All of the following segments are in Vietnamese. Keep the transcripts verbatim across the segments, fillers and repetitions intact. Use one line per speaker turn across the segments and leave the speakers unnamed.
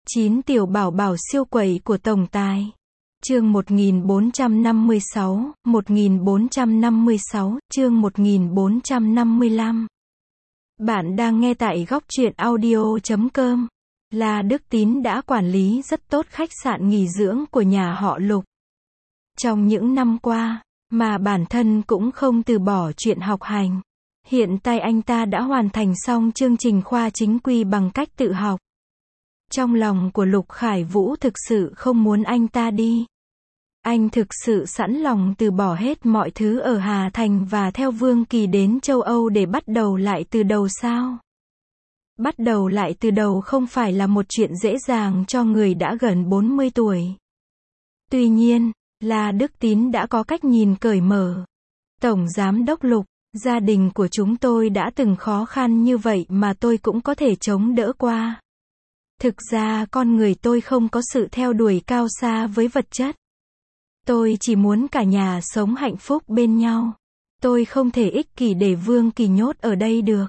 chín tiểu bảo bảo siêu quẩy của tổng tài. Chương một nghìn bốn trăm năm mươi sáu, một nghìn bốn trăm năm mươi sáu, chương một nghìn bốn trăm năm mươi lăm. Bạn đang nghe tại góc truyện audio chấm com. La Đức Tín đã quản lý rất tốt khách sạn nghỉ dưỡng của nhà họ Lục. Trong những năm qua, mà bản thân cũng không từ bỏ chuyện học hành. Hiện tại anh ta đã hoàn thành xong chương trình khoa chính quy bằng cách tự học. Trong lòng của Lục Khải Vũ thực sự không muốn anh ta đi. Anh thực sự sẵn lòng từ bỏ hết mọi thứ ở Hà Thành và theo Vương Kỳ đến châu Âu để bắt đầu lại từ đầu sao? Bắt đầu lại từ đầu không phải là một chuyện dễ dàng cho người đã gần bốn mươi tuổi. Tuy nhiên, La Đức Tín đã có cách nhìn cởi mở. Tổng Giám đốc Lục, gia đình của chúng tôi đã từng khó khăn như vậy mà tôi cũng có thể chống đỡ qua. Thực ra con người tôi không có sự theo đuổi cao xa với vật chất. Tôi chỉ muốn cả nhà sống hạnh phúc bên nhau. Tôi không thể ích kỷ để Vương Kỳ nhốt ở đây được.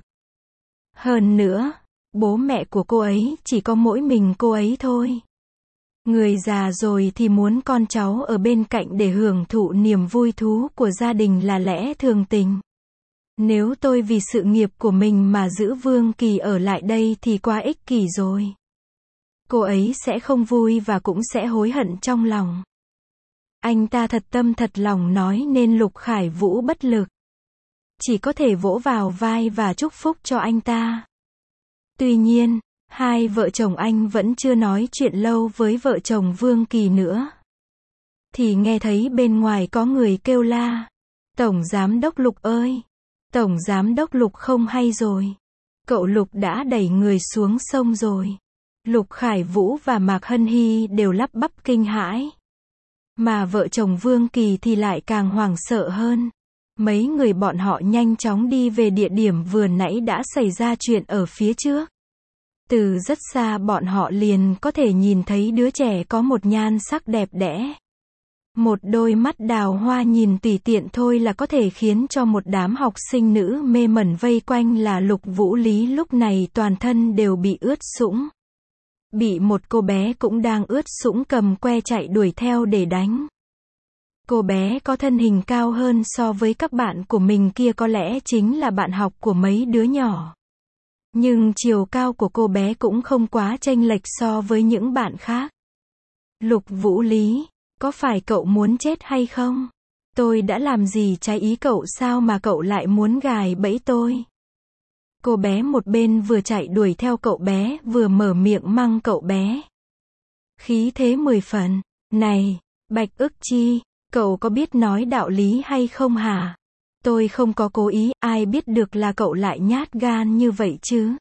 Hơn nữa, bố mẹ của cô ấy chỉ có mỗi mình cô ấy thôi. Người già rồi thì muốn con cháu ở bên cạnh để hưởng thụ niềm vui thú của gia đình là lẽ thường tình. Nếu tôi vì sự nghiệp của mình mà giữ Vương Kỳ ở lại đây thì quá ích kỷ rồi. Cô ấy sẽ không vui và cũng sẽ hối hận trong lòng. Anh ta thật tâm thật lòng nói nên Lục Khải Vũ bất lực. Chỉ có thể vỗ vào vai và chúc phúc cho anh ta. Tuy nhiên, hai vợ chồng anh vẫn chưa nói chuyện lâu với vợ chồng Vương Kỳ nữa. Thì nghe thấy bên ngoài có người kêu la. Tổng Giám đốc Lục ơi! Tổng Giám đốc Lục không hay rồi. Cậu Lục đã đẩy người xuống sông rồi. Lục Khải Vũ và Mạc Hân Hy đều lắp bắp kinh hãi. Mà vợ chồng Vương Kỳ thì lại càng hoảng sợ hơn. Mấy người bọn họ nhanh chóng đi về địa điểm vừa nãy đã xảy ra chuyện ở phía trước. Từ rất xa bọn họ liền có thể nhìn thấy đứa trẻ có một nhan sắc đẹp đẽ. Một đôi mắt đào hoa nhìn tùy tiện thôi là có thể khiến cho một đám học sinh nữ mê mẩn vây quanh là Lục Vũ Lý lúc này toàn thân đều bị ướt sũng. Bị một cô bé cũng đang ướt sũng cầm que chạy đuổi theo để đánh. Cô bé có thân hình cao hơn so với các bạn của mình kia, có lẽ chính là bạn học của mấy đứa nhỏ. Nhưng chiều cao của cô bé cũng không quá chênh lệch so với những bạn khác. Lục Vũ Lý, có phải cậu muốn chết hay không? Tôi đã làm gì trái ý cậu sao mà cậu lại muốn gài bẫy tôi? Cô bé một bên vừa chạy đuổi theo cậu bé, vừa mở miệng mắng cậu bé. Khí thế mười phần. Này, Bạch Ức Chi, cậu có biết nói đạo lý hay không hả? Tôi không có cố ý, ai biết được là cậu lại nhát gan như vậy chứ?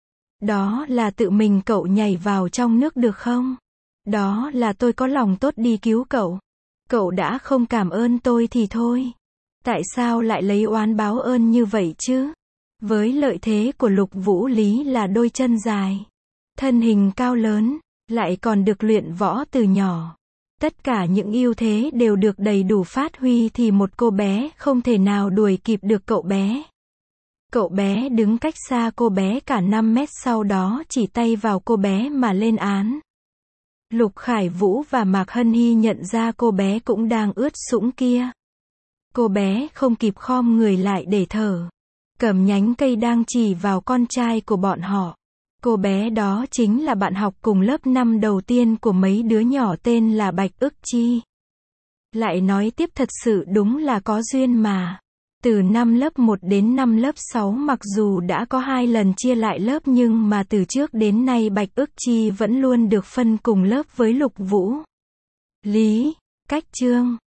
Đó là tự mình cậu nhảy vào trong nước được không? Đó là tôi có lòng tốt đi cứu cậu. Cậu đã không cảm ơn tôi thì thôi. Tại sao lại lấy oán báo ơn như vậy chứ? Với lợi thế của Lục Vũ Lý là đôi chân dài, thân hình cao lớn, lại còn được luyện võ từ nhỏ. Tất cả những ưu thế đều được đầy đủ phát huy thì một cô bé không thể nào đuổi kịp được cậu bé. Cậu bé đứng cách xa cô bé cả năm mét, sau đó chỉ tay vào cô bé mà lên án. Lục Khải Vũ và Mạc Hân Hy nhận ra cô bé cũng đang ướt sũng kia. Cô bé không kịp khom người lại để thở. Cầm nhánh cây đang chỉ vào con trai của bọn họ. Cô bé đó chính là bạn học cùng lớp năm đầu tiên của mấy đứa nhỏ tên là Bạch Ức Chi. Lại nói tiếp thật sự đúng là có duyên mà. Từ năm lớp một đến năm lớp sáu mặc dù đã có hai lần chia lại lớp nhưng mà từ trước đến nay Bạch Ức Chi vẫn luôn được phân cùng lớp với Lục Vũ Lý. Cách chương